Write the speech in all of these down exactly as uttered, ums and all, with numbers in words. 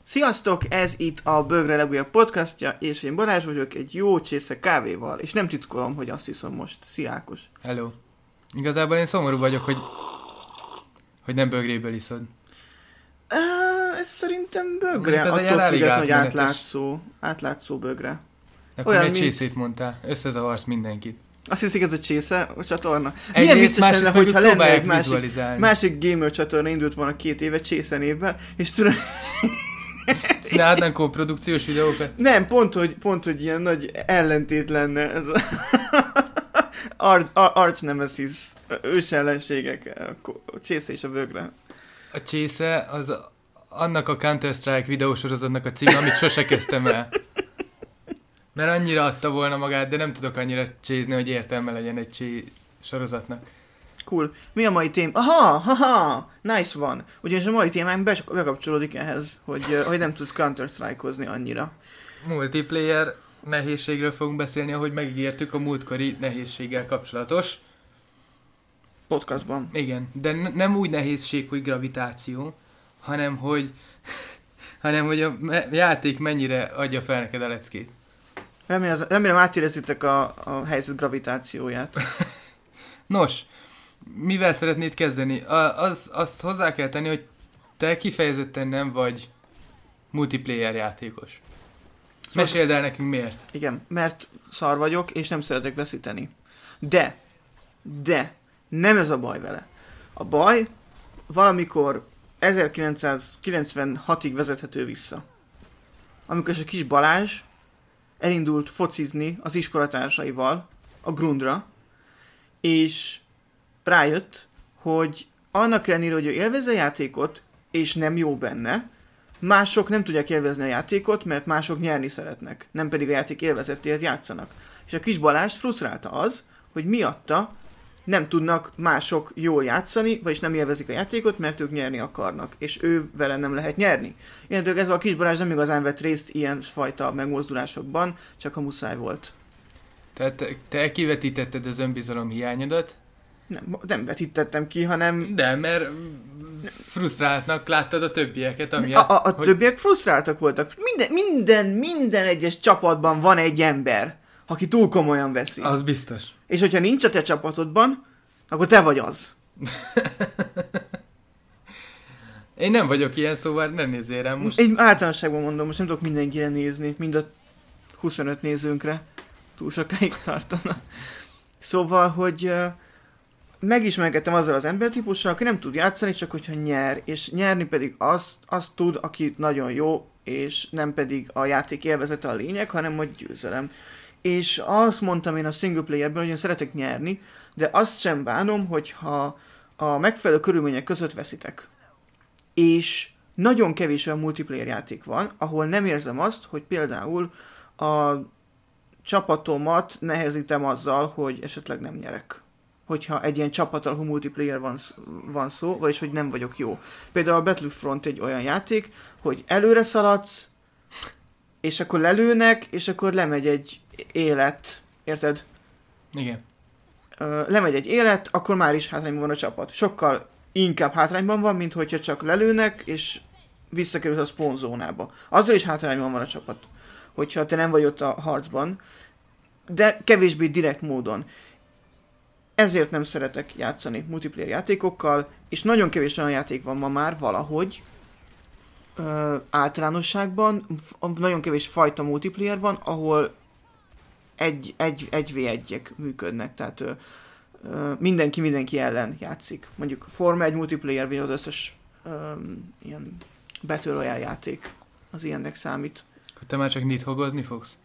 Sziasztok, ez itt a Bögre legújabb podcastja, és én Balázs vagyok egy jó csésze kávéval, és nem titkolom, hogy azt iszom most. Szia Ákos. Hello. Igazából én szomorú vagyok, hogy, hogy nem bögréből iszod. Uh, ez szerintem bögre, ez attól függetlenül, hogy átlátszó, átlátszó bögre. Akkor olyan, egy mint... csészét mondtál, összezavarsz mindenkit. Azt hiszik, ez a csésze a csatorna. Egy Milyen vicces lenne, hogyha lenne egy másik, másik gamer csatorna indult volna két éve csésze névvel, és tudod... Csinálnánk koprodukciós videókat? Nem, pont hogy, pont, hogy ilyen nagy ellentét lenne ez a... Arch, arch nemesis, ősellenségek, a csésze és a bögre. A csésze az annak a Counter-Strike videósorozatnak a címe, amit sose kezdtem el. Mert annyira adta volna magát, de nem tudok annyira csézni, hogy értelme legyen egy csé sorozatnak. Cool. Mi a mai tém? Aha, haha, nice one. Ugyanis a mai témánk bekapcsolódik ehhez, hogy, hogy nem tudsz Counter-Strike-ozni annyira. Multiplayer nehézségről fogunk beszélni, ahogy megígértük a múltkori nehézséggel kapcsolatos podcastban. Igen, de n- nem úgy nehézség, hogy gravitáció, hanem hogy, hanem, hogy a me- játék mennyire adja fel neked a leckét. Remélem, remélem átérezitek a, a helyzet gravitációját. Nos, mivel szeretnéd kezdeni? A, az, azt hozzá kell tenni, hogy te kifejezetten nem vagy multiplayer játékos. Szóval meséld el nekünk miért. Igen, mert szar vagyok, és nem szeretek veszíteni. De, de, nem ez a baj vele. A baj valamikor ezerkilencszázkilencvenhatig vezethető vissza. Amikor is a kis Balázs elindult focizni az iskolatársaival a Grundra, és rájött, hogy annak ellenére, hogy ő élvezi a játékot, és nem jó benne, mások nem tudják élvezni a játékot, mert mások nyerni szeretnek, nem pedig a játék élvezetéért játszanak. És a kis Balást frusztrálta az, hogy miatta nem tudnak mások jól játszani, vagyis nem élvezik a játékot, mert ők nyerni akarnak, és ő vele nem lehet nyerni. Innentől ez a kis Balázs nem igazán vett részt ilyen fajta megmozdulásokban, csak a muszáj volt. Tehát te, te kivetítetted az önbizalom hiányodat? Nem, nem vetítettem ki, hanem... De, mert frusztráltnak láttad a többieket, ami A, a, a hogy... többiek frusztráltak voltak. Minden, minden, minden egyes csapatban van egy ember, aki túl komolyan veszi. Az biztos. És hogyha nincs a te csapatodban, akkor te vagy az. Én nem vagyok ilyen, szóval ne nézzél rám most. Egy általánosságban mondom, most nem tudok mindenkire nézni, mind a huszonöt nézőnkre. Túl sokáig tartana. Szóval, hogy uh, megismerkedtem azzal az embertípussal, aki nem tud játszani, csak hogyha nyer. És nyerni pedig azt, azt tud, aki nagyon jó, és nem pedig a játék élvezete a lényeg, hanem hogy győzelem. És azt mondtam én a single playerben, hogy én szeretek nyerni, de azt sem bánom, hogyha a megfelelő körülmények között veszitek. És nagyon kevés olyan multiplayer játék van, ahol nem érzem azt, hogy például a csapatomat nehezítem azzal, hogy esetleg nem nyerek. Hogyha egy ilyen csapat alapú multiplayer van, van szó, vagyis hogy nem vagyok jó. Például a Battlefront egy olyan játék, hogy előre szaladsz, és akkor lelőnek, és akkor lemegy egy élet. Érted? Igen. Uh, lemegy egy élet, akkor már is hátrányban van a csapat. Sokkal inkább hátrányban van, mint hogyha csak lelőnek, és visszakerülsz a spawn zónába. Azzal is hátrányban van a csapat, hogyha te nem vagy ott a harcban, de kevésbé direkt módon. Ezért nem szeretek játszani multiplayer játékokkal, és nagyon kevés olyan játék van ma már valahogy, ö, általánosságban, f- nagyon kevés fajta multiplayer van, ahol egy, egy, egy vé egyek működnek, tehát ö, ö, mindenki mindenki ellen játszik. Mondjuk Forma egy multiplayer, vagy az összes ö, ilyen Battle Royale játék, az ilyennek számít. Akkor te már csak nithogozni fogsz?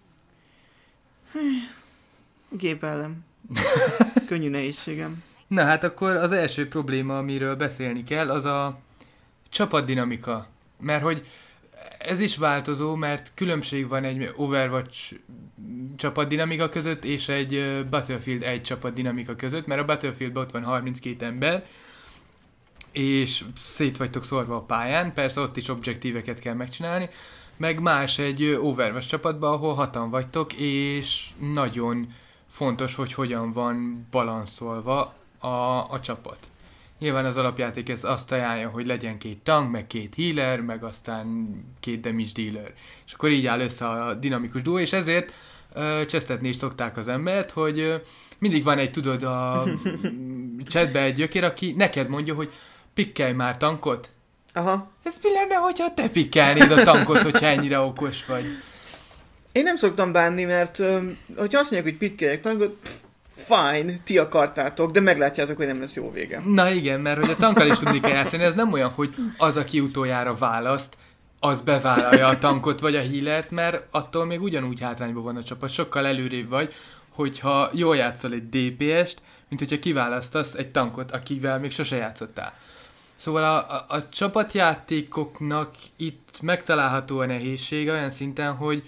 Gép ellen. Könnyű nehézségem. Na hát akkor az első probléma, amiről beszélni kell, az a csapatdinamika. Mert hogy ez is változó, mert különbség van egy Overwatch csapatdinamika között és egy Battlefield egy csapatdinamika között, mert a Battlefieldben ott van harminckét ember, és szét vagytok szorva a pályán, persze ott is objektíveket kell megcsinálni, meg más egy Overwatch csapatban, ahol hatan vagytok, és nagyon fontos, hogy hogyan van balanszolva a, a csapat. Nyilván az alapjáték ez azt ajánlja, hogy legyen két tank, meg két healer, meg aztán két damage dealer. És akkor így áll össze a dinamikus duó, és ezért uh, csesztetni is szokták az embert, hogy uh, mindig van egy, tudod, a chatbe egy gyökér, aki neked mondja, hogy pikkelj már tankot. Aha. Ez mi lenne, hogyha te pikkelnéd a tankot, hogyha ennyire okos vagy? Én nem szoktam bánni, mert um, hogyha azt mondják, hogy pikkeljek tankot, pff, fine, ti akartátok, de meglátjátok, hogy nem lesz jó vége. Na igen, mert hogy a tankkal is tudni kell játszani, ez nem olyan, hogy az, aki utoljára választ, az bevállalja a tankot vagy a healert, mert attól még ugyanúgy hátrányban van a csapat, sokkal előrébb vagy, hogyha jól játszol egy dé pé est, mint hogyha kiválasztasz egy tankot, akivel még sose játszottál. Szóval a, a, a csapatjátékoknak itt megtalálható a nehézsége olyan szinten, hogy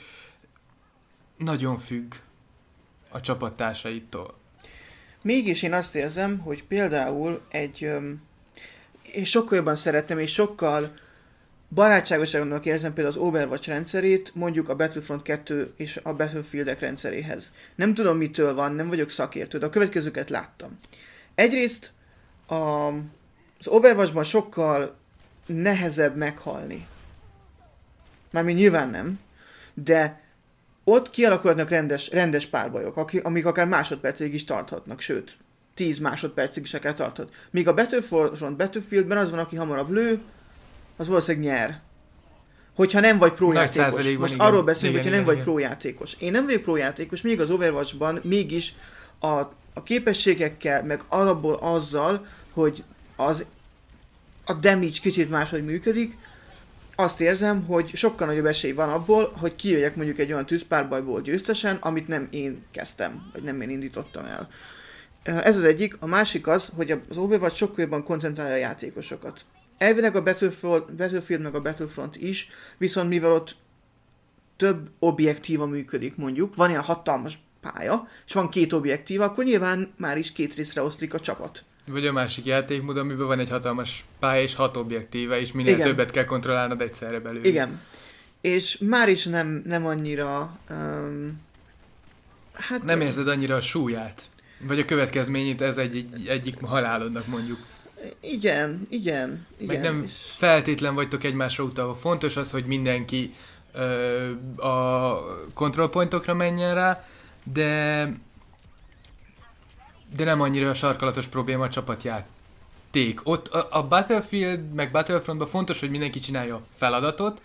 nagyon függ a csapattársaitól. Mégis én azt érzem, hogy például egy... Um, én sokkal jobban szeretem, és sokkal barátságosabbnak érzem például az Overwatch rendszerét, mondjuk a Battlefront kettő és a Battlefieldek rendszeréhez. Nem tudom, mitől van, nem vagyok szakértő, de a következőket láttam. Egyrészt a, az Overwatchban sokkal nehezebb meghalni. Mármint nyilván nem, de ott kialakulnak rendes, rendes párbajok, amik akár másodpercig is tarthatnak, sőt, tíz másodpercig is akár tarthat. Míg a Battlefront Battlefieldben az van, aki hamarabb lő, az valószínűleg nyer. Hogyha nem vagy prójátékos. Most igen, arról beszélünk, igen, hogyha nem igen, vagy prójátékos. Én nem vagyok prójátékos, még az Overwatchban mégis a, a képességekkel, meg alapból azzal, hogy az, a damage kicsit máshogy működik, azt érzem, hogy sokkal nagyobb esély van abból, hogy kijöjjek mondjuk egy olyan tűzpárbajból győztesen, amit nem én kezdtem, vagy nem én indítottam el. Ez az egyik. A másik az, hogy az Overwatch sokkal jobban koncentrálja a játékosokat. Elvileg a Battlefield, Battlefield meg a Battlefront is, viszont mivel ott több objektíva működik mondjuk, van ilyen hatalmas pálya, és van két objektíva, akkor nyilván már is két részre oszlik a csapat. Vagy a másik játékmód, amiben van egy hatalmas pálya és hat objektíve, és minél Igen. többet kell kontrollálnod egyszerre belül. Igen. És már is nem, nem annyira... Um, hát nem érzed annyira a súlyát? Vagy a következményét ez egy, egy, egyik halálodnak mondjuk? Igen, igen. igen. Meg nem feltétlen vagytok egymásra utalva. Fontos az, hogy mindenki ö, a control pointokra menjen rá, de de nem annyira a sarkalatos probléma a csapatjáték. Ott a, a Battlefield meg Battlefrontban fontos, hogy mindenki csinálja a feladatot,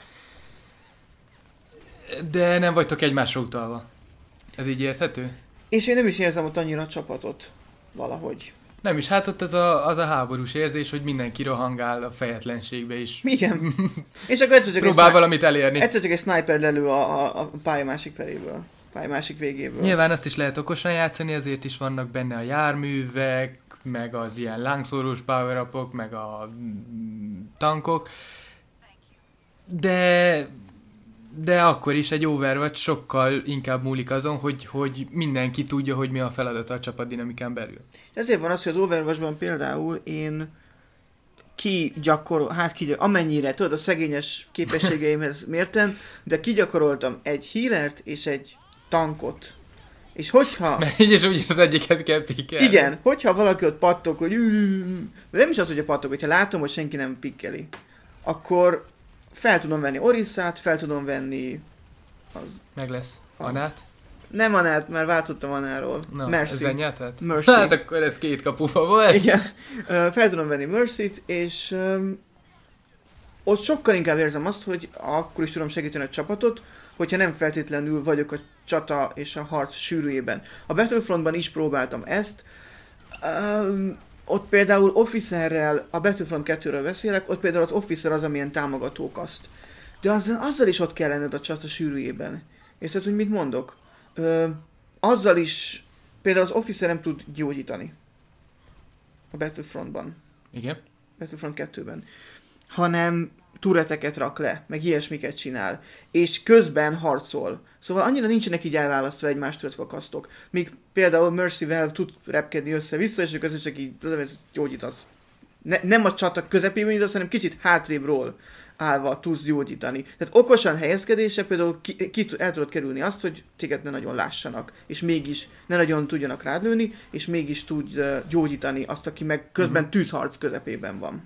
de nem vagytok egymásra utalva. Ez így érthető? És én nem is érzem ott annyira a csapatot valahogy. Nem is, hát ott az a, az a háborús érzés, hogy mindenki rohangál a fejetlenségbe is. Igen. És akkor egyszer csak próbál egy valamit elérni. Egyszer csak egy sniper lelő a, a, a pálya másik feléből. Pálya másik végéből. Nyilván azt is lehet okosan játszani, ezért is vannak benne a járművek, meg az ilyen lángszórós power-upok, meg a tankok. De... de akkor is egy Overwatch sokkal inkább múlik azon, hogy, hogy mindenki tudja, hogy mi a feladata a csapatdinamikán belül. Ezért van az, hogy az Overwatchban például én ki gyakorol, hát ki gyakorol, amennyire, tudod, a szegényes képességeimhez mérten, de kigyakoroltam egy healert és egy tankot. És hogyha... Mert így és úgy az egyiket kell pikkelni. Igen, hogyha valaki ott pattog, hogy nem is az, hogy a pattog, hogyha látom, hogy senki nem pikkeli, akkor fel tudom venni Orissát, fel tudom venni... Az... Meg lesz. Anát? Nem Anát, mert váltottam Anáról. Na, Mercy. ezzel nyerted? Mercy. Hát akkor ez két kapufa volt. Igen. Fel tudom venni Mercy-t, és um, ott sokkal inkább érzem azt, hogy akkor is tudom segíteni a csapatot, hogyha nem feltétlenül vagyok a csata és a harc sűrűjében. A Battlefrontban is próbáltam ezt. Um, ott például Officerrel, a Battlefront kettőről beszélek, ott például az Officer az, amilyen támogatókaszt. De az, azzal is ott kell lenned a csata sűrűjében. Érted, hogy mit mondok? Ö, azzal is, például az Officer nem tud gyógyítani. A Battlefrontban. Igen. Battlefront kettőben. Hanem turreteket rak le, meg ilyesmiket csinál. És közben harcol. Szóval annyira nincsenek így elválasztva egymástól ezek a kasztok. Míg például Mercy-vel tud repkedni össze-vissza, és közben csak így gyógyítasz. Ne, nem a csata közepében, hanem kicsit hátrébről állva tudsz gyógyítani. Tehát okosan helyezkedése például ki, ki, el tudod kerülni azt, hogy téged ne nagyon lássanak, és mégis ne nagyon tudjanak rád lőni, és mégis tudj uh, gyógyítani azt, aki meg közben uh-huh. tűzharc közepében van.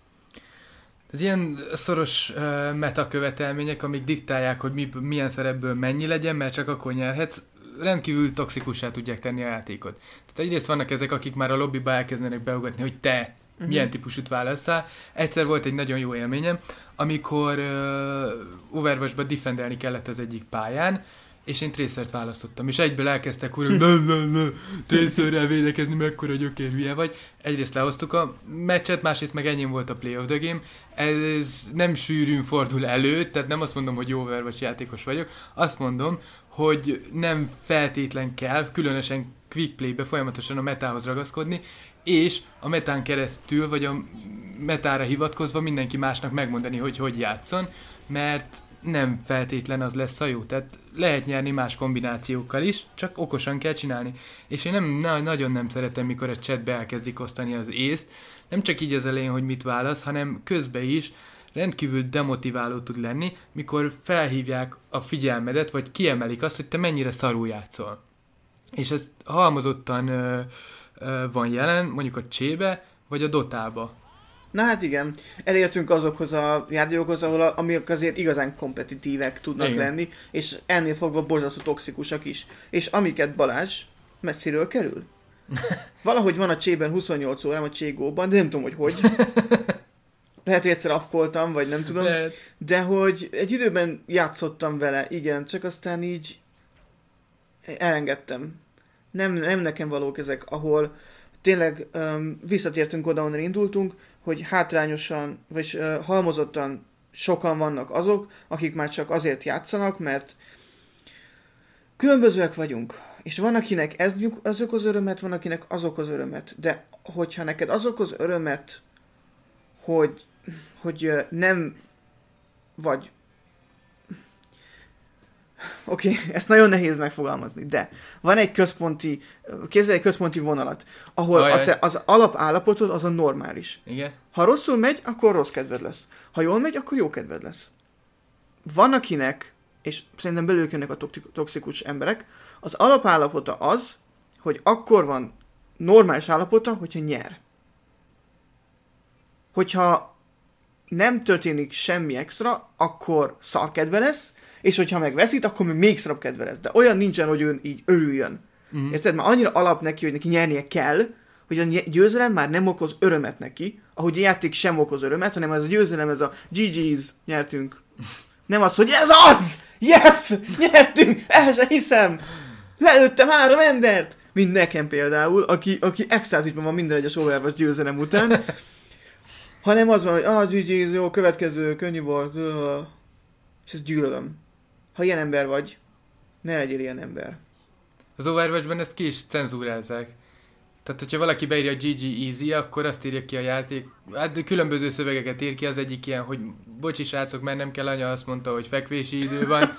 Ez ilyen szoros uh, metakövetelmények, amik diktálják, hogy mi, milyen szerepből mennyi legyen, mert csak akkor nyerhetsz, rendkívül toxikussá tudják tenni a játékot. Tehát egyrészt vannak ezek, akik már a lobbyba elkezdenek beugatni, hogy te uh-huh. milyen típusút válasszál. Egyszer volt egy nagyon jó élményem, amikor uh, Overwatchba defendelni kellett az egyik pályán, és én Tracert választottam, és egyből elkezdtek úr, ne, ne, ne, Tracerrel védekezni, mekkora gyökér hülye vagy. Egyrészt lehoztuk a meccset, másrészt meg ennyi volt a play of the game. Ez nem sűrűn fordul elő, tehát nem azt mondom, hogy jó Overwatch játékos vagyok, azt mondom, hogy nem feltétlen kell, különösen quick play-be folyamatosan a metához ragaszkodni, és a metán keresztül, vagy a metára hivatkozva mindenki másnak megmondani, hogy hogy játszon, mert nem feltétlen az lesz a jó. Tehát lehet nyerni más kombinációkkal is, csak okosan kell csinálni. És én nem, na, nagyon nem szeretem, mikor a chatbe elkezdik osztani az észt, nem csak így az elején, hogy mit válasz, hanem közben is rendkívül demotiváló tud lenni, mikor felhívják a figyelmedet, vagy kiemelik azt, hogy te mennyire szarul játszol. És ez halmozottan ö, ö, van jelen, mondjuk a csébe, vagy a dotába. Na hát igen, elértünk azokhoz a játékokhoz, ahol a, amik azért igazán kompetitívek tudnak igen. lenni, és ennél fogva borzasztó toxikusak is. És amiket Balázs messziről kerül. Valahogy van a csében huszonnyolc órám a Cségóban, de nem tudom, hogy hogy. Lehet, hogy egyszer afkoltam, vagy nem tudom. Lehet. De hogy egy időben játszottam vele, igen, csak aztán így elengedtem. Nem, nem nekem valók ezek, ahol tényleg um, visszatértünk oda, onnan indultunk, hogy hátrányosan, vagy uh, halmozottan sokan vannak azok, akik már csak azért játszanak, mert különbözőek vagyunk. És van, akinek ez az okoz örömet, van, akinek az okoz örömet. De hogyha neked az okoz örömet, hogy, hogy uh, nem vagy... Oké, okay, ezt nagyon nehéz megfogalmazni, de van egy központi, képzelj egy központi vonalat, ahol a te, az alapállapotod az a normális. Igen. Ha rosszul megy, akkor rossz kedved lesz. Ha jól megy, akkor jó kedved lesz. Van akinek, és szerintem belőlük jönnek a toxikus emberek, az alapállapota az, hogy akkor van normális állapota, hogyha nyer. Hogyha nem történik semmi extra, akkor szarkedve lesz, és hogyha megveszít, akkor még szarabb kedve lesz. De olyan nincsen, hogy ő így örüljön. Mm. Érted? Már annyira alap neki, hogy neki nyernie kell, hogy a győzelem már nem okoz örömet neki, ahogy a játék sem okoz örömet, hanem ez a győzelem, ez a gé gés, nyertünk. Nem az, hogy ez az! Yes! Nyertünk! El sem hiszem! Lelőttem három embert! Mint nekem például, aki, aki extázisban van minden egyes Overwatch győzelem után. Hanem az van, hogy ah, gé gés, jó, következő, könnyű volt. És ezt gyűlölöm. Ha ilyen ember vagy, ne legyél ilyen ember. Az Overwatchban ezt ki is cenzúrázzák. Tehát, hogyha valaki beírja a gé gé easy, akkor azt írja ki a játék. Hát különböző szövegeket ír ki, az egyik ilyen, hogy bocsi srácok, mert nem kell, anya azt mondta, hogy fekvési idő van.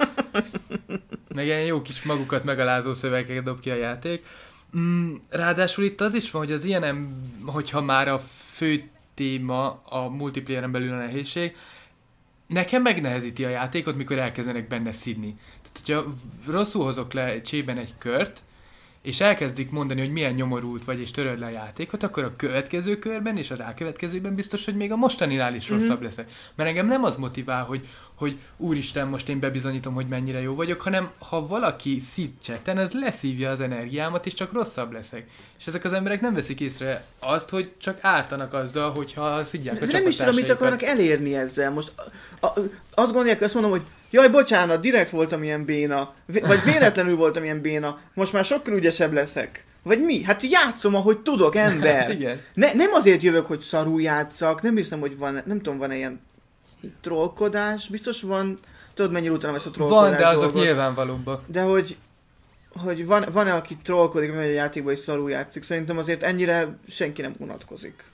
Meg ilyen jó kis magukat megalázó szövegeket dob ki a játék. Mm, ráadásul itt az is van, hogy az ilyenem, hogyha már a fő téma a multiplayeren belül a nehézség, nekem megnehezíti a játékot, mikor elkezdenek benne szidni. Tehát, hogyha rosszul hozok le csében egy kört, és elkezdik mondani, hogy milyen nyomorult vagy, és töröd le a játékot, akkor a következő körben és a rákövetkezőben biztos, hogy még a mostaninál is rosszabb mm-hmm. leszek. Mert engem nem az motivál, hogy, hogy úristen, most én bebizonyítom, hogy mennyire jó vagyok, hanem ha valaki szid chatten, az leszívja az energiámat, és csak rosszabb leszek. És ezek az emberek nem veszik észre azt, hogy csak ártanak azzal, hogyha szidják a csapatásaikat. Nem is tudom, mit akarnak elérni ezzel. Most a, a, azt gondolják, azt mondom, hogy jaj, bocsánat, direkt voltam ilyen béna, vagy véletlenül voltam ilyen béna, most már sokkal ügyesebb leszek. Vagy mi? Hát játszom, ahogy tudok, ember. Hát igen. Ne, nem azért jövök, hogy szarul játszak, nem hiszem, hogy van, nem tudom, van-e ilyen trollkodás, biztos van, tudod, mennyire utálom ezt a trollkodás Van, de azok dolgot. nyilvánvalóbbak. De hogy, hogy van, van-e, aki trollkodik, mert a játékban is szarul játszik, szerintem azért ennyire senki nem unatkozik.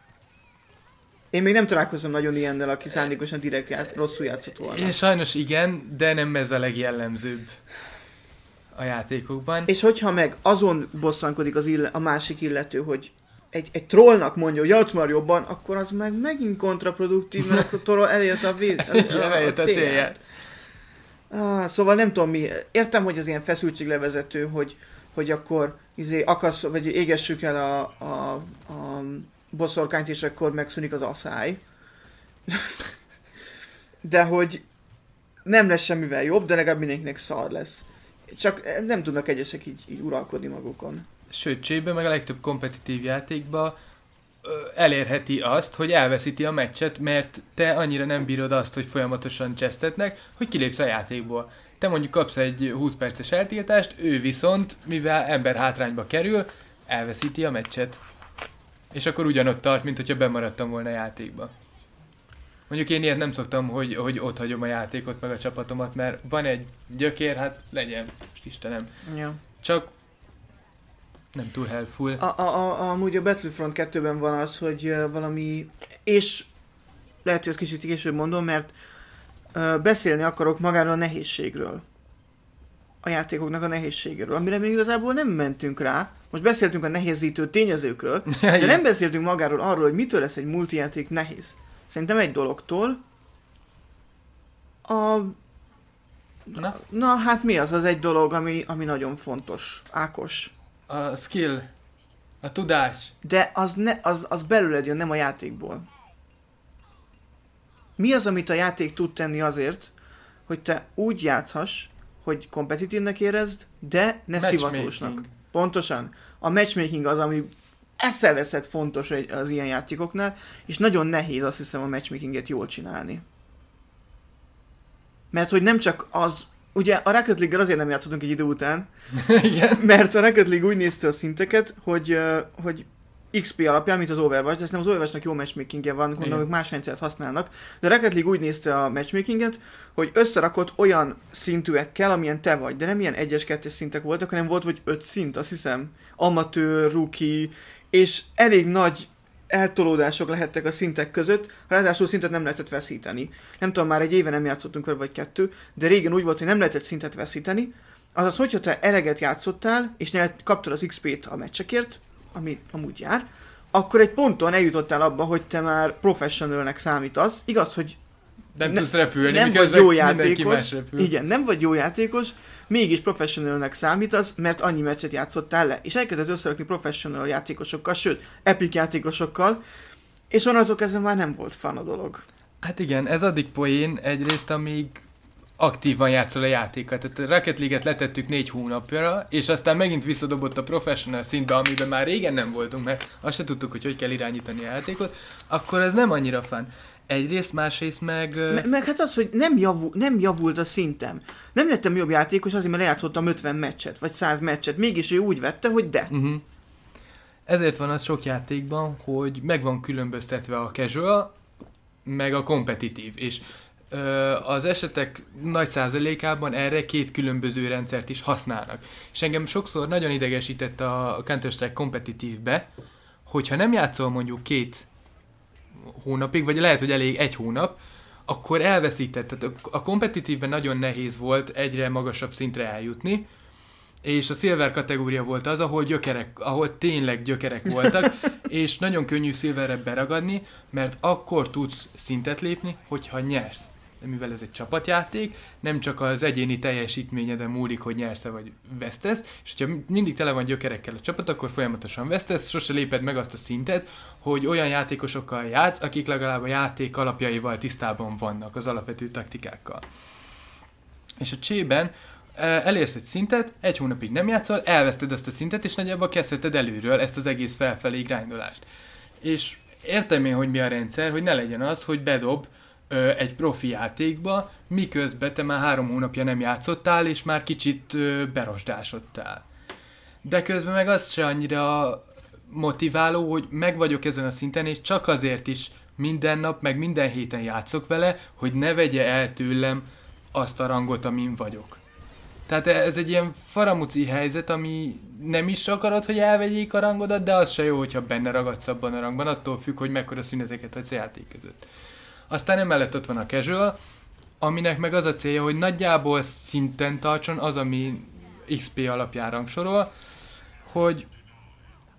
Én még nem találkozom nagyon ilyennel, aki szándékosan direkt ját, rosszul játszott volna. É, sajnos igen, de nem ez a legjellemzőbb a játékokban. És hogyha meg azon bosszankodik az ille- a másik illető, hogy egy, egy trollnak mondja, hogy játsz már jobban, akkor az meg megint kontraproduktív, mert akkor troll elérte a, vé- a, a, a, a célját. Ah, szóval nem tudom mi, értem, hogy az ilyen feszültséglevezető, hogy, hogy akkor izé, akasz, vagy égessük el a, a, a boszorkányt, és akkor megszűnik az asszály. De hogy nem lesz semmivel jobb, de legalább mindenkinek szar lesz. Csak nem tudnak egyesek így, így uralkodni magukon. Sőt, csébe meg a legtöbb kompetitív játékba ö, elérheti azt, hogy elveszíti a meccset, mert te annyira nem bírod azt, hogy folyamatosan csesztetnek, hogy kilépsz a játékból. Te mondjuk kapsz egy húsz perces eltiltást, ő viszont, mivel ember hátrányba kerül, elveszíti a meccset. És akkor ugyanott tart, mint hogyha bemaradtam volna a játékba. Mondjuk én ilyet nem szoktam, hogy, hogy ott hagyom a játékot, meg a csapatomat, mert van egy gyökér, hát legyen, most Istenem. Ja. Csak nem túl helpful. A, a, a, amúgy a Battlefront kettőben van az, hogy uh, valami, és lehet, hogy ezt kicsit később mondom, mert uh, beszélni akarok magáról a nehézségről. A játékoknak a nehézségéről, amire még igazából nem mentünk rá. Most beszéltünk a nehézítő tényezőkről, de nem beszéltünk magáról arról, hogy mitől lesz egy multijáték nehéz. Szerintem egy dologtól. A... Na? Na, hát mi az az egy dolog, ami, ami nagyon fontos? Ákos. A skill, a tudás. De az, ne, az, az belőled jön, nem a játékból. Mi az, amit a játék tud tenni azért, hogy te úgy játszhass, hogy kompetitívnek érezd, de ne szivatósnak. Pontosan. A matchmaking az, ami eszeveszett fontos az ilyen játékoknál, és nagyon nehéz, azt hiszem, a matchmakinget jól csinálni. Mert hogy nem csak az, ugye a Rocket League-gel azért nem játszottunk egy idő után, Igen. mert a Rocket League úgy nézte a szinteket, hogy, hogy iksz pé alapján, mint az Overwatch, de ezt nem az Overwatchnak jó matchmakingje van, gondolom, hogy más rendszert használnak, de a Rocket League úgy nézte a matchmakinget, hogy összerakott olyan szintűekkel, amilyen te vagy, de nem ilyen egyes, kettes szintek voltak, hanem volt, vagy öt szint, azt hiszem, amatőr, rookie, és elég nagy eltolódások lehettek a szintek között, ráadásul szintet nem lehetett veszíteni. Nem tudom, már egy éve nem játszottunk vele, vagy kettő, de régen úgy volt, hogy nem lehetett szintet veszíteni. Azaz, hogyha te eleget játszottál, és nyert, kaptad az iksz pét a meccsekért, ami amúgy jár, akkor egy ponton eljutottál abba, hogy te már professionalnek számítasz. Igaz, hogy nem ne, tudsz repülni, nem vagy jó játékos. Más repül. Igen, nem vagy jó játékos, mégis professionalnek számítasz, mert annyi meccset játszottál le. És elkezdett összerakni professional játékosokkal, sőt, epic játékosokkal, és onnantól kezdve már nem volt fun a dolog. Hát igen, ez addig poén egyrészt, amíg aktívan játszol a játékat. Tehát a Rocket League-et letettük négy hónapra, és aztán megint visszadobott a professional szintbe, amiben már régen nem voltunk, mert azt se tudtuk, hogy hogy kell irányítani a játékot, akkor ez nem annyira fun. Egyrészt, másrészt meg... Me- meg hát az, hogy nem, javul, nem javult a szintem. Nem lettem jobb játékos azért, mert lejátszottam ötven meccset, vagy száz meccset. Mégis ő úgy vette, hogy de. Uh-huh. Ezért van az sok játékban, hogy meg van különböztetve a casual, meg a kompetitív. És ö, az esetek nagy százalékában erre két különböző rendszert is használnak. És engem sokszor nagyon idegesített a Counter-Strike kompetitívbe, hogyha nem játszol mondjuk két hónapig, vagy lehet, hogy elég egy hónap, akkor elveszített. Tehát a kompetitívben nagyon nehéz volt egyre magasabb szintre eljutni, és a Silver kategória volt az, ahol gyökerek, ahol tényleg gyökerek voltak, és nagyon könnyű Silverre beragadni, mert akkor tudsz szintet lépni, hogyha nyersz. De mivel ez egy csapatjáték, nem csak az egyéni teljesítményeden múlik, hogy nyersz-e vagy vesztesz, és hogyha mindig tele van gyökerekkel a csapat, akkor folyamatosan vesztesz, sose léped meg azt a szintet, hogy olyan játékosokkal játsz, akik legalább a játék alapjaival tisztában vannak, az alapvető taktikákkal. És a csében elérsz egy szintet, egy hónapig nem játszol, elveszted ezt a szintet, és nagyjából kezdheted előről ezt az egész felfelé grindolást. És értem én, hogy mi a rendszer, hogy ne legyen az, hogy bedob ö, egy profi játékba, miközben te már három hónapja nem játszottál, és már kicsit ö, berosdásodtál. De közben meg az se annyira motiváló, hogy meg vagyok ezen a szinten, és csak azért is minden nap, meg minden héten játszok vele, hogy ne vegye el tőlem azt a rangot, amin vagyok. Tehát ez egy ilyen faramuci helyzet, ami nem is akarod, hogy elvegyék a rangodat, de az se jó, hogyha benne ragadsz abban a rangban, attól függ, hogy mekkora szüneteket hagysz a játék között. Aztán emellett ott van a casual, aminek meg az a célja, hogy nagyjából szinten tartson az, ami iksz pé alapján rangsorol, hogy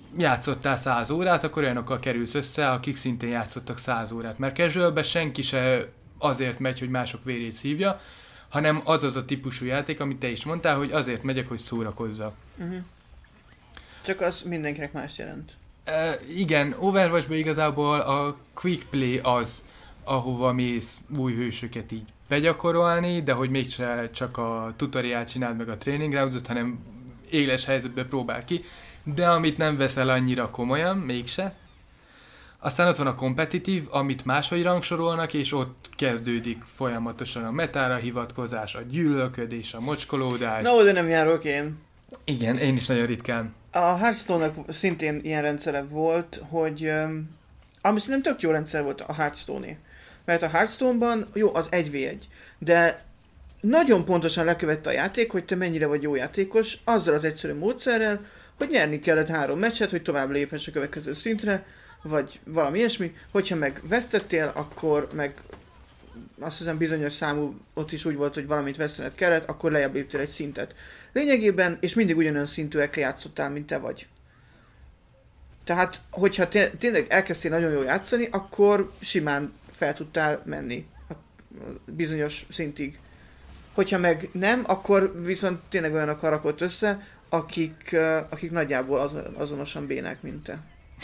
játszottál száz órát, akkor olyanokkal kerülsz össze, akik szintén játszottak száz órát. Mert casualbe senki se azért megy, hogy mások vérét szívja, hanem az az a típusú játék, amit te is mondtál, hogy azért megyek, hogy szórakozzak. Uh-huh. Csak az mindenkinek más jelent. E, igen, Overwatchban igazából a quick play az, ahova mész új hősöket így begyakorolni, de hogy mégse csak a tutoriál csináld meg a training grounds-ot, hanem éles helyzetben próbál ki, de amit nem veszel annyira komolyan, mégse. Aztán ott van a kompetitív, amit máshogy rangsorolnak, és ott kezdődik folyamatosan a metára hivatkozás, a gyűlölködés, a mocskolódás. Na, oda nem járok én. Igen, én is nagyon ritkán. A Hearthstone-nak szintén ilyen rendszere volt, hogy um, ami szerintem tök jó rendszer volt a Hearthstone-é. Mert a Hearthstone-ban jó, az egy vé egy, de nagyon pontosan lekövette a játék, hogy te mennyire vagy jó játékos, azzal az egyszerű módszerrel, hogy nyerni kellett három meccset, hogy tovább léphess a következő szintre, vagy valami ilyesmi. Hogyha meg vesztettél, akkor meg azt hiszem bizonyos számú, ott is úgy volt, hogy valamit vesztened kellett, akkor lejjebb léptél egy szintet. Lényegében, és mindig ugyanolyan szintűekkel játszottál, mint te vagy. Tehát, hogyha té- tényleg elkezdtél nagyon jól játszani, akkor simán fel tudtál menni a bizonyos szintig. Hogyha meg nem, akkor viszont tényleg olyanok rakott össze, akik, akik nagyjából azon, azonosan bénák, mint te.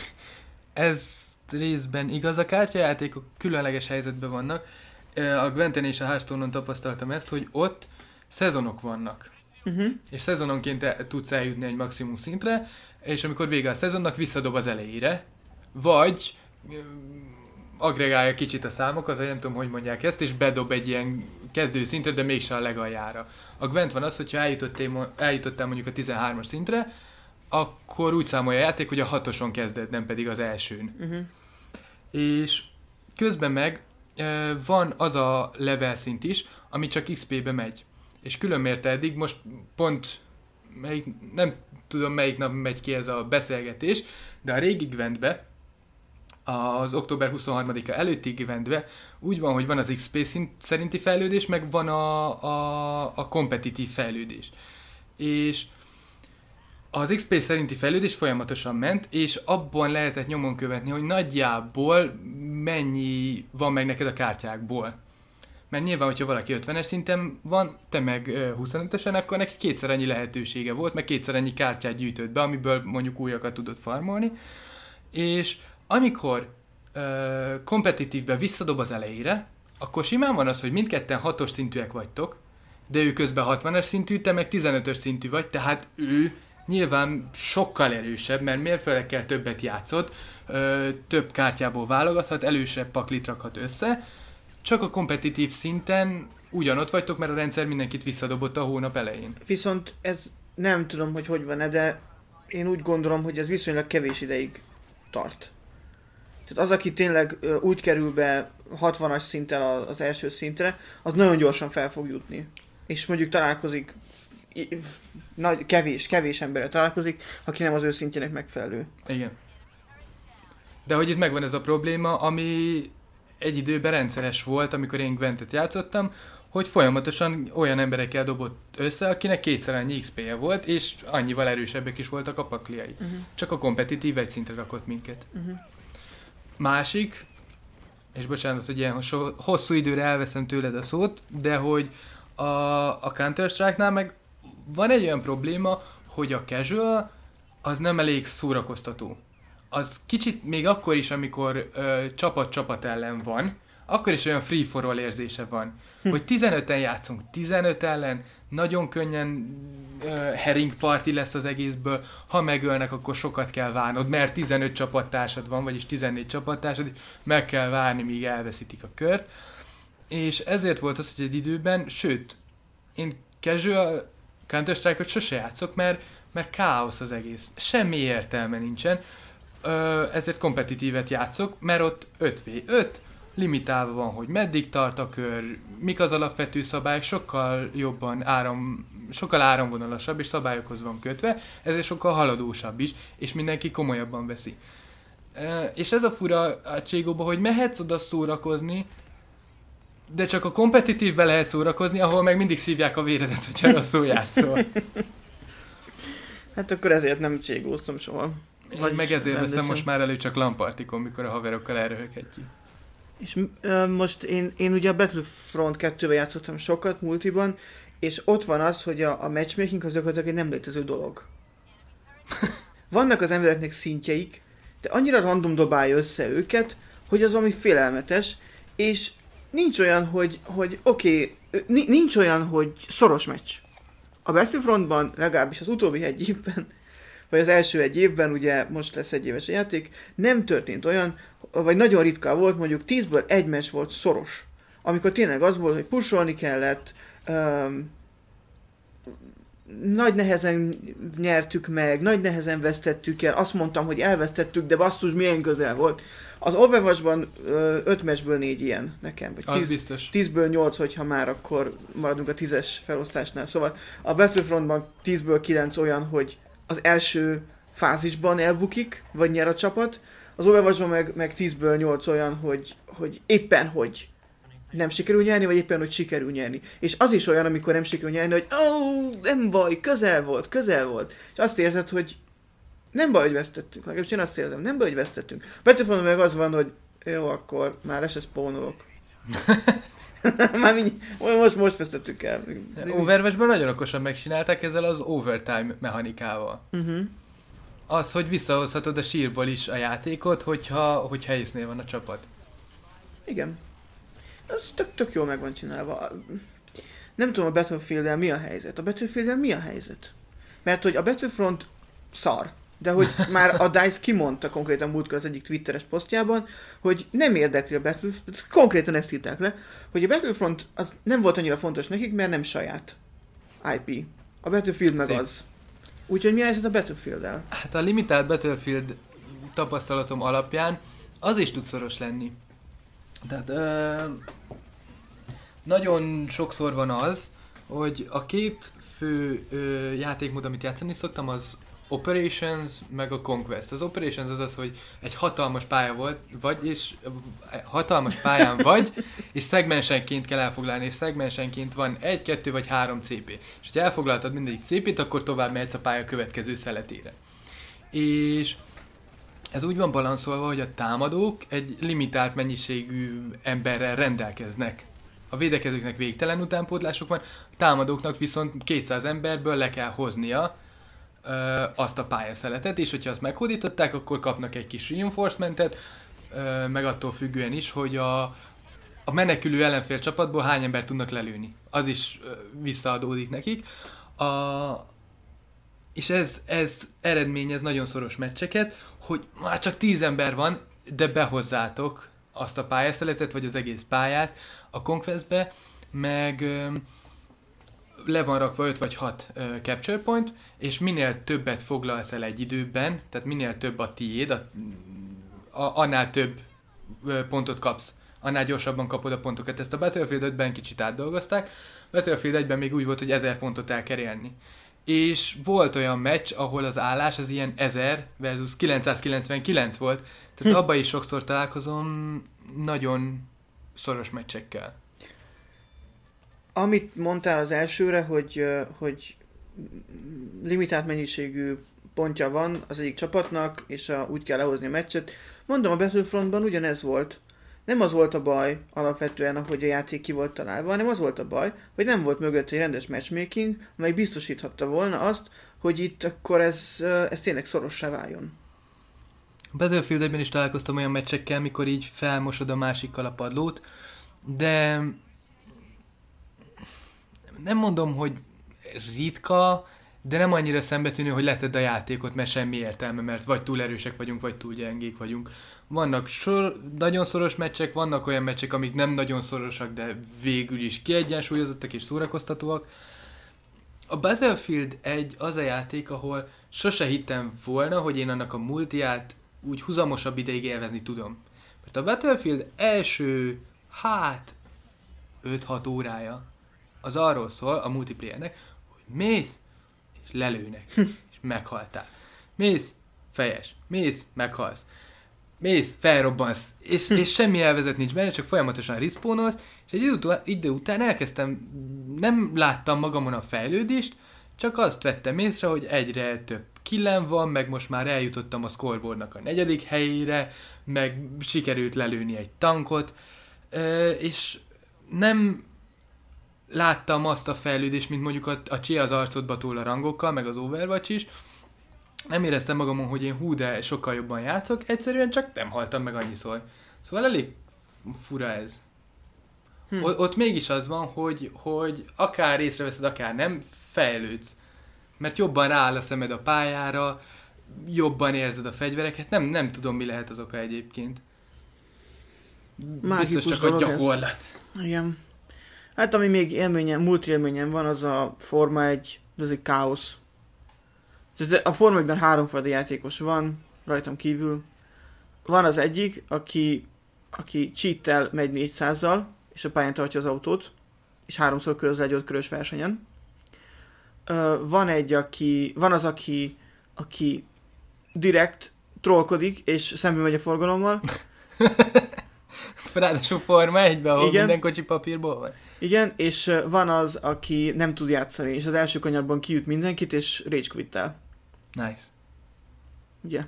Ez részben igaz, a kártyajátékok különleges helyzetben vannak. A Gwenten és a Hearthstone-on tapasztaltam ezt, hogy ott szezonok vannak. Uh-huh. És szezononként el, tudsz eljutni egy maximum szintre, és amikor vége a szezonnak, visszadob az elejére, vagy agregálja kicsit a számokat, vagy nem tudom, hogy mondják ezt, és bedob egy ilyen kezdő szintre, de mégse a legaljára. A Gwent van az, hogyha eljutottál, eljutottál mondjuk a tizenhármas szintre, akkor úgy számolja a játék, hogy a hatoson kezded, nem pedig az elsőn. Uh-huh. És közben meg e, van az a level szint is, ami csak iksz pé-be megy. És külön mérte eddig, most pont melyik, nem tudom melyik nap megy ki ez a beszélgetés, de a régi Gwentbe, az október huszonharmadika előtti Gwentbe úgy van, hogy van az iksz pé szint szerinti fejlődés, meg van a, a, a kompetitív fejlődés. És az iksz pé szerinti fejlődés folyamatosan ment, és abban lehetett nyomon követni, hogy nagyjából mennyi van meg neked a kártyákból. Mert nyilván, hogyha valaki ötvenes szinten van, te meg huszonötösen, akkor neki kétszer annyi lehetősége volt, meg kétszer annyi kártyát gyűjtött be, amiből mondjuk újakat tudott farmolni. És amikor uh, kompetitívben visszadob az elejére, akkor simán van az, hogy mindketten hatos szintűek vagytok, de ő közben hatvanas szintű, te meg tizenötös szintű vagy, tehát ő nyilván sokkal erősebb, mert mérföldekkel többet játszott, ö, több kártyából válogathat, elősebb paklit rakhat össze, csak a kompetitív szinten ugyanott vagytok, mert a rendszer mindenkit visszadobott a hónap elején. Viszont ez nem tudom, hogy hogy van-e, de én úgy gondolom, hogy ez viszonylag kevés ideig tart. Tehát az, aki tényleg ö, úgy kerül be hatvanas szinttel az első szintre, az nagyon gyorsan fel fog jutni. És mondjuk találkozik, nagy, kevés, kevés emberre találkozik, aki nem az ő szintjének megfelelő. Igen. De hogy itt megvan ez a probléma, ami egy időben rendszeres volt, amikor én Gwentet játszottam, hogy folyamatosan olyan emberekkel dobott össze, akinek kétszer annyi iksz pé-je volt, és annyival erősebbek is voltak a pakliai. Uh-huh. Csak a kompetitív egy szintre rakott minket. Uh-huh. Másik, és bocsánat, hogy ilyen hosszú időre elveszem tőled a szót, de hogy a, a Counter-Strike-nál meg van egy olyan probléma, hogy a casual az nem elég szórakoztató. Az kicsit még akkor is, amikor ö, csapat-csapat ellen van, akkor is olyan free-for-all érzése van. Hm. Hogy tizenöten játszunk, tizenöt ellen, nagyon könnyen ö, herring party lesz az egészből, ha megölnek, akkor sokat kell várnod, mert tizenöt csapattársad van, vagyis tizennégy csapattársad, meg kell várni, míg elveszítik a kört. És ezért volt az, hogy egy időben, sőt, én casual Counter-Strike-ot sose játszok, mert, mert káosz az egész. Semmi értelme nincsen. Ö, ezért kompetitívet játszok, mert ott öt vé öt, limitálva van, hogy meddig tart a kör, mik az alapvető szabályok, sokkal jobban áram, sokkal áramvonalasabb és szabályokhoz van kötve, ezért sokkal haladósabb is, és mindenki komolyabban veszi. Ö, és ez a fura a Cségóba, hogy mehetsz oda szórakozni, de csak a kompetitívben lehet szórakozni, ahol meg mindig szívják a véredet, hogyha rosszul játszol. Hát akkor ezért nem cségóztam soha. Vagy meg ezért veszem most már elő csak lampartikon, mikor a haverokkal elröhöghetjük. És uh, most én, én ugye a Battlefront kettőben játszottam sokat, multiban, és ott van az, hogy a, a matchmaking az gyakorlatilag egy nem létező dolog. Vannak az embereknek szintjeik, de annyira random dobálja össze őket, hogy az valami félelmetes, és nincs olyan, hogy, hogy oké, okay, nincs olyan, hogy szoros meccs. A Battlefrontban legalábbis az utóbbi egy évben, vagy az első egy évben, ugye most lesz egy éves a játék, nem történt olyan, vagy nagyon ritka volt, mondjuk tízből egy meccs volt szoros. Amikor tényleg az volt, hogy pusolni kellett, um, nagy nehezen nyertük meg, nagy nehezen vesztettük el, azt mondtam, hogy elvesztettük, de basszus, milyen közel volt. Az Overwatchban öt meccsből négy ilyen nekem. Vagy az tíz, biztos. tízből nyolc, hogyha már akkor maradunk a tízes felosztásnál. Szóval a Battlefrontban tízből kilenc olyan, hogy az első fázisban elbukik, vagy nyer a csapat. Az Overwatchban meg, meg tízből nyolc olyan, hogy, hogy éppen hogy nem sikerül nyerni, vagy éppen hogy sikerül nyerni. És az is olyan, amikor nem sikerül nyerni, hogy ó, oh, nem baj, közel volt, közel volt. És azt érzed, hogy nem baj, hogy vesztettünk. Legalábbis én azt érzem, nem baj, hogy vesztettünk. Battlefrontban meg az van, hogy jó, akkor már le se spawnolok. Már mi, most, most vesztettük el. Overwatchban nagyon okosan megcsinálták ezzel az overtime mechanikával. Uh-huh. Az, hogy visszahozhatod a sírból is a játékot, hogyha, hogyha észnél van a csapat. Igen. Ez tök, tök jól meg van csinálva. Nem tudom, a Battlefield-el mi a helyzet. A Battlefield-el mi a helyzet? Mert hogy a Battlefront szar. De hogy már a DICE kimondta konkrétan múltkor az egyik twitteres posztjában, hogy nem érdekli a Battlefield, konkrétan ezt írták le, hogy a Battlefront az nem volt annyira fontos nekik, mert nem saját i pé. A Battlefield meg Szép. Az. Úgyhogy mi a helyzet a Battlefield-el? Hát a limitált Battlefield tapasztalatom alapján az is tud szoros lenni. Tehát ö, nagyon sokszor van az, hogy a két fő ö, játékmód, amit játszani szoktam, az Operations, meg a Conquest. Az Operations az az, hogy egy hatalmas pálya volt, vagy, és hatalmas pályán vagy, és szegmensenként kell elfoglalni, és szegmensenként van egy, kettő vagy három cé pé. És ha elfoglaltad mindegyik cé pét, akkor tovább mehetsz a pálya következő szeletére. És ez úgy van balanszolva, hogy a támadók egy limitált mennyiségű emberrel rendelkeznek. A védekezőknek végtelen utánpótlásuk van, a támadóknak viszont kétszáz emberből le kell hoznia ö, azt a pályaszeletet, és hogyha azt meghódították, akkor kapnak egy kis reinforcementet, ö, meg attól függően is, hogy a, a menekülő ellenfél csapatból hány embert tudnak lelőni. Az is ö, visszaadódik nekik. A, és ez, ez eredményez nagyon szoros meccseket, hogy már csak tíz ember van, de behozzátok azt a pályaszeletet, vagy az egész pályát a Conquestbe, meg ö, le van rakva öt vagy hat ö, capture point, és minél többet foglalsz el egy időben, tehát minél több a tiéd, a, a, annál több ö, pontot kapsz, annál gyorsabban kapod a pontokat. Ezt a Battlefield ötben kicsit átdolgozták, Battlefield egyben még úgy volt, hogy ezer pontot el kell érni. És volt olyan meccs, ahol az állás az ilyen ezer versus kilencszázkilencvenkilenc volt, tehát abban is sokszor találkozom nagyon szoros meccsekkel. Amit mondtál az elsőre, hogy, hogy limitált mennyiségű pontja van az egyik csapatnak, és a, úgy kell lehozni a meccset. Mondom, a Battlefrontban ugyanez volt. Nem az volt a baj alapvetően, ahogy a játék ki volt találva, hanem az volt a baj, hogy nem volt mögött egy rendes matchmaking, amely biztosíthatta volna azt, hogy itt akkor ez, ez tényleg szorossá váljon. A Battlefield egyben is találkoztam olyan meccsekkel, mikor így felmosod a másikkal a padlót, de nem mondom, hogy ritka, de nem annyira szembetűnő, hogy letedd a játékot, mert semmi értelme, mert vagy túl erősek vagyunk, vagy túl gyengék vagyunk. Vannak sor, nagyon szoros meccsek, vannak olyan meccsek, amik nem nagyon szorosak, de végül is kiegyensúlyozottak és szórakoztatóak. A Battlefield egy az a játék, ahol sose hittem volna, hogy én annak a multiát úgy húzamosabb ideig élvezni tudom. Mert a Battlefield első, hát, öt-hat órája az arról szól, a multiplayernek, hogy mész, és lelőnek, és meghaltál. Mész, fejes, mész, meghalsz. Mész, felrobbansz, és, és semmi elvezet nincs benne, csak folyamatosan respawnolsz, és egy idő, idő után elkezdtem, nem láttam magamon a fejlődést, csak azt vettem észre, hogy egyre több killen van, meg most már eljutottam a scoreboardnak a negyedik helyére, meg sikerült lelőni egy tankot, és nem láttam azt a fejlődést, mint mondjuk a, a Chia az arcodba tól a rangokkal, meg az Overwatch is. Nem éreztem magamon, hogy én hú, de sokkal jobban játszok, egyszerűen csak nem haltam meg annyiszor. Szóval elég fura ez. Hm. O- ott mégis az van, hogy, hogy akár észreveszed, akár nem, fejlődsz. Mert jobban rááll a szemed a pályára, jobban érzed a fegyvereket, nem, nem tudom, mi lehet az oka egyébként. Mágikus biztos csak a gyakorlat. Ez. Igen. Hát ami még élményem, múlt élményem van, az a Forma egy, az egy káosz. A Forma egyben háromfajta játékos van, rajtam kívül. Van az egyik, aki, aki cheat-tel megy négyszázzal, és a pályán tartja az autót, és háromszor köröz egy ötkörös versenyen. Van egy, aki, van az, aki, aki direkt trollkodik, és szembe megy a forgalommal. Ráadásul Forma egyben, ahol igen. Minden kocsi papírból van. Igen, és van az, aki nem tud játszani, és az első kanyarban kiüt mindenkit, és rage quittel. Nice. Ugye?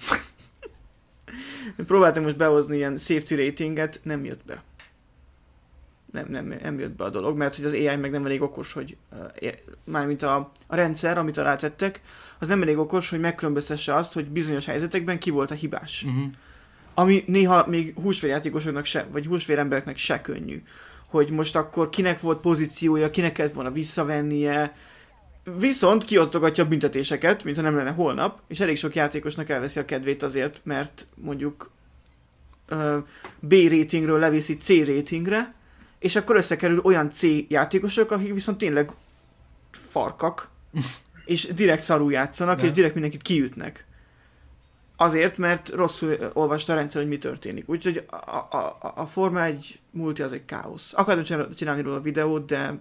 Próbáltam most behozni ilyen safety ratinget, nem jött be. Nem, nem, nem jött be a dolog, mert hogy az á i meg nem elég okos, hogy uh, mármint a, a rendszer, amit rátettek, az nem elég okos, hogy megkülönböztesse azt, hogy bizonyos helyzetekben ki volt a hibás. Uh-huh. Ami néha még húsvérjátékosoknak se, vagy húsvérembereknek se könnyű. Hogy most akkor kinek volt pozíciója, kinek kellett volna visszavennie, viszont kiosztogatja a büntetéseket, mintha nem lenne holnap, és elég sok játékosnak elveszi a kedvét azért, mert mondjuk uh, B ratingről leviszi C ratingre, és akkor összekerül olyan C játékosok, akik viszont tényleg farkak, és direkt szarul játszanak, de. És direkt mindenkit kiütnek. Azért, mert rosszul olvasta a rendszer, hogy mi történik. Úgyhogy a, a, a, a Forma egy multi az egy káosz. Akartam csinálni róla a videót, de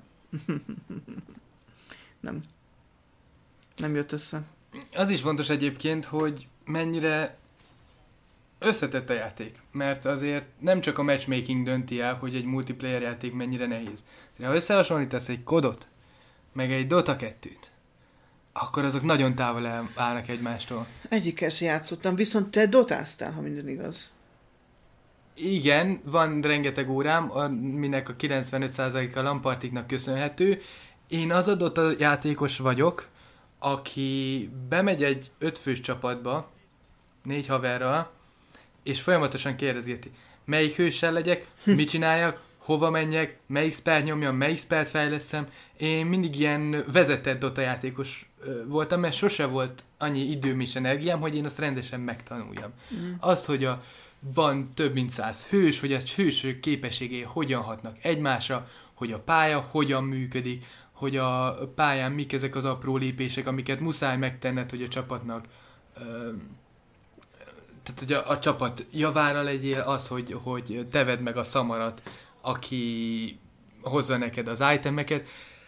nem. Nem jött össze. Az is fontos egyébként, hogy mennyire összetett a játék. Mert azért nem csak a matchmaking dönti el, hogy egy multiplayer játék mennyire nehéz. De ha összehasonlítasz egy kodot, meg egy Dota kettőt, akkor azok nagyon távol állnak egymástól. Egyikkel se játszottam, viszont te dotáztál, ha minden igaz. Igen, van rengeteg órám, aminek a kilencvenöt százaléka lampartiknak köszönhető. Én az a Dota játékos vagyok, aki bemegy egy ötfős csapatba, négy haverral, és folyamatosan kérdezgeti, melyik hőssel legyek, mit csináljak, hova menjek, melyik spell nyomjam, melyik spellt fejleszem. Én mindig ilyen vezetett Dota játékos voltam, mert sose volt annyi időm és energiám, hogy én azt rendesen megtanuljam. Mm. Azt, hogy a, van több mint száz hős, hogy a hősök képességei hogyan hatnak egymásra, hogy a pálya hogyan működik, hogy a pályán mik ezek az apró lépések, amiket muszáj megtenned, hogy a csapatnak ö, tehát, hogy a, a csapat javára legyél, az, hogy, hogy teved meg a szamarat, aki hozza neked az itemeket.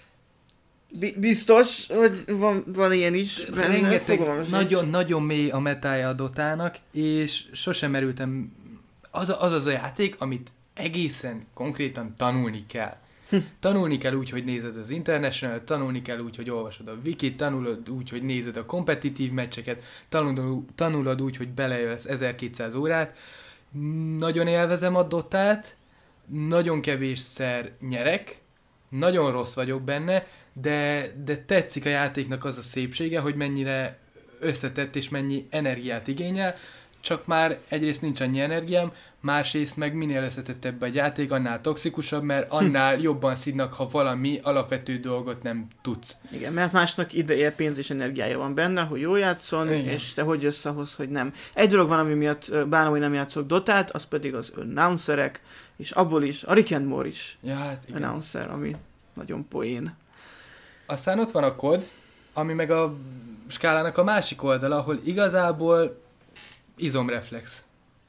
Biztos, hogy van, van ilyen is. Rengeteg, nagyon, nagyon mély a metája a Dotának, és sosem merültem, az, a, az az a játék, amit egészen konkrétan tanulni kell. Hm. Tanulni kell úgy, hogy nézed az International, tanulni kell úgy, hogy olvasod a wikit, tanulod úgy, hogy nézed a kompetitív meccseket, tanulod, tanulod úgy, hogy belejössz ezerkétszáz órát. Nagyon élvezem a Dotát, nagyon kevésszer nyerek, nagyon rossz vagyok benne, de, de tetszik a játéknak az a szépsége, hogy mennyire összetett és mennyi energiát igényel, csak már egyrészt nincs annyi energiám, másrészt meg minél összetettebb egy játék, annál toxikusabb, mert annál jobban szidnak, ha valami alapvető dolgot nem tudsz. Igen, mert másnak ideje, pénz és energiája van benne, hogy jól játszon, igen. És te hogy jössz ahhoz, hogy nem. Egy dolog van, ami miatt bánom, hogy nem játszok Dotát, az pedig az announcerek, és abból is, a Rick and Morty is ja, hát announcer, ami nagyon poén. Aztán ott van a kod, ami meg a skálának a másik oldala, ahol igazából izomreflex.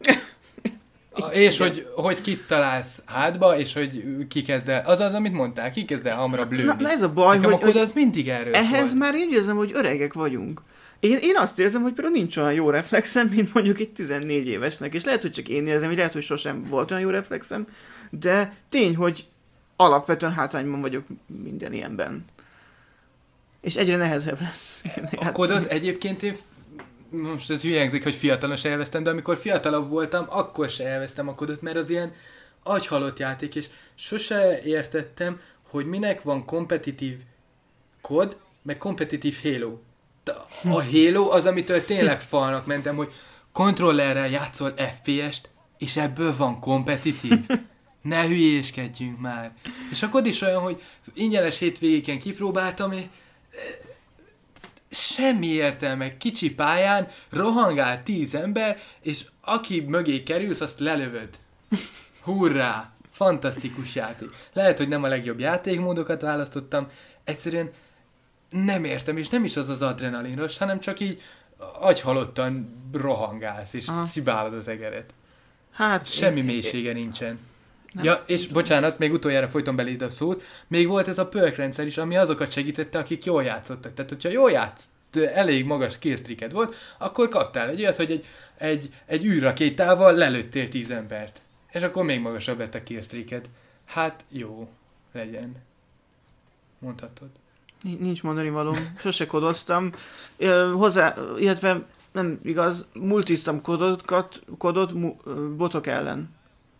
És hogy, hogy kit találsz hátba, és hogy ki kezd el, az az, amit mondtál, ki kezd el hamarabb lőni. Na, na ez a baj, nekem hogy, a kod az mindig erről ehhez szól. már én érzem, hogy öregek vagyunk. Én, én azt érzem, hogy például nincs olyan jó reflexem, mint mondjuk egy tizennégy évesnek, és lehet, hogy csak én érzem, hogy lehet, hogy sosem volt olyan jó reflexem, de tény, hogy alapvetően hátrányban vagyok minden ilyenben. És egyre nehezebb lesz. A kodot egyébként én, most ez hülye hangzik, hogy fiatalon se elvesztem, de amikor fiatalabb voltam, akkor se elvesztem a kodot, mert az ilyen agyhalott játék, és sose értettem, hogy minek van kompetitív kod, meg kompetitív Halo. A Halo az, amitől tényleg falnak mentem, hogy kontrollerrel játszol ef pé est, és ebből van kompetitív. Ne hülyéskedjünk már. És a kod is olyan, hogy ingyenes hétvégéken kipróbáltam, és semmi értelme. Kicsi pályán rohangál tíz ember, és aki mögé kerülsz, azt lelövöd. Hurrá! Fantasztikus játék. Lehet, hogy nem a legjobb játékmódokat választottam, egyszerűen nem értem, és nem is az az adrenalinros, hanem csak így agyhalottan rohangálsz, és aha, szibálod az egeret. Hát, semmi én, mélysége én, nincsen. Nem, ja, és nem bocsánat, még utoljára folyton beléd a szót, még volt ez a perk rendszer is, ami azokat segítette, akik jól játszottak. Tehát, hogyha jól játszott, elég magas killstreaked volt, akkor kaptál egy olyat, hogy egy, egy, egy űrrakétával lelőttél tíz embert. És akkor még magasabb lett a killstreaked. Hát jó, legyen. Mondhatod. Nincs mondani valóm. Sose kodoztam. Hozzá, illetve nem igaz, multiztam kodokat, kodot mu, botok ellen.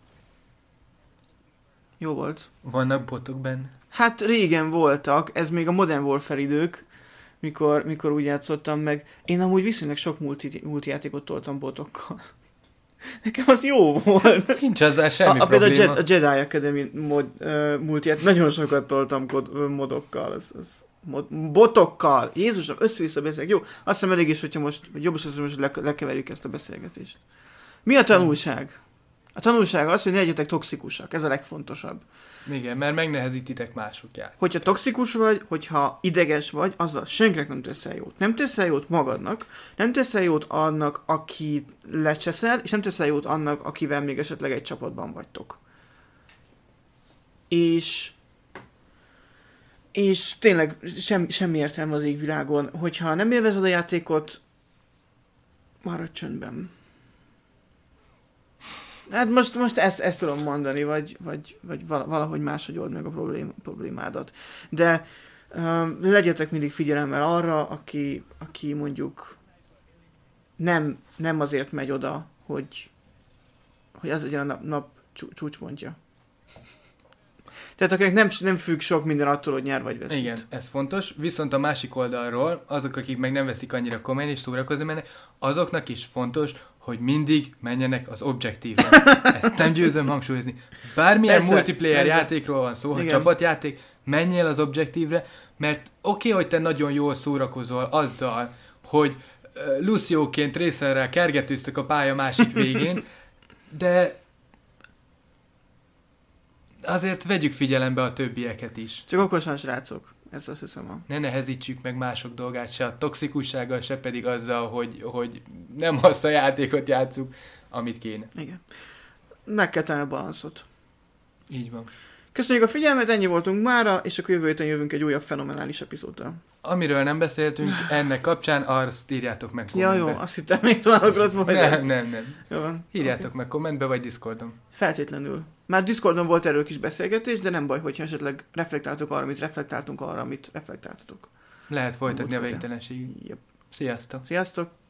Jó volt. Vannak botok benne? Hát régen voltak, ez még a Modern Warfare idők, mikor, mikor úgy játszottam meg. Én amúgy viszonylag sok multi, multijátékot toltam botokkal. Nekem az jó volt. Nincs azzal semmi a, a probléma. Például a Jedi Academy mod, uh, multiját nagyon sokat toltam kod, modokkal, az, az, mod, botokkal. Jézusom, össze-vissza beszélek. Jó, azt hiszem elég is, hogyha most, jobb is az, hogy most le, lekeverjük ezt a beszélgetést. Mi a tanulság? A tanulság az, hogy ne legyetek toxikusak. Ez a legfontosabb. Igen, mert megnehezítitek másokját. Hogyha toxikus vagy, hogyha ideges vagy, azzal senkinek nem teszel jót. Nem teszel jót magadnak, nem teszel jót annak, aki lecseszel, és nem teszel jót annak, akivel még esetleg egy csapatban vagytok. És és tényleg sem, semmi értelme az égvilágon, hogyha nem élvezed a játékot, maradj csöndben. Hát most, most ezt, ezt tudom mondani, vagy, vagy, vagy valahogy máshogy old meg a problém, problémádat. De um, legyetek mindig figyelemmel arra, aki, aki mondjuk nem, nem azért megy oda, hogy, hogy az legyen a nap, nap csúcspontja. Tehát akinek nem, nem függ sok minden attól, hogy nyer vagy veszít. Igen, ez fontos. Viszont a másik oldalról, azok, akik meg nem veszik annyira komolyan és szórakozni mennek, azoknak is fontos, hogy mindig menjenek az objektívre. Ezt nem győzöm hangsúlyozni. Bármilyen persze, multiplayer persze. játékról van szó, ha csapatjáték, menjél az objektívre, mert oké, okay, hogy te nagyon jól szórakozol azzal, hogy uh, Lucióként részerrel kergetőztök a pálya másik végén, de azért vegyük figyelembe a többieket is. Csak okosan, srácok. Ez azt hiszem a... Ne nehezítsük meg mások dolgát, se a toxikussággal, se pedig azzal, hogy, hogy nem azt a játékot játsszuk, amit kéne. Igen. Meg kell tenni a balanszot. Így van. Köszönjük a figyelmet, ennyi voltunk mára, és akkor jövő héten jövünk egy újabb fenomenális epizóddal. Amiről nem beszéltünk ennek kapcsán, azt írjátok meg kommentbe. Ja jó, azt hittem még tovább volt. Nem, nem, nem. Jó van. Írjátok okay. meg kommentbe, vagy Discordon. Feltétlenül. Már Discordon volt erről kis beszélgetés, de nem baj, hogyha esetleg reflektáltok arra, amit reflektáltunk arra, amit reflektáltatok. Lehet folytatni a végtelenségig. Yep. Sziasztok! Sziasztok!